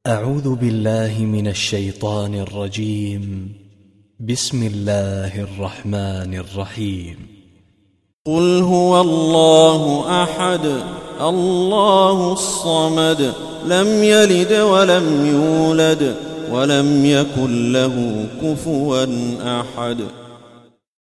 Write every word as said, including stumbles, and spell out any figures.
أعوذ بالله من الشيطان الرجيم. بسم الله الرحمن الرحيم. قل هو الله أحد الله الصمد لم يلد ولم يولد ولم يكن له كفوا أحد.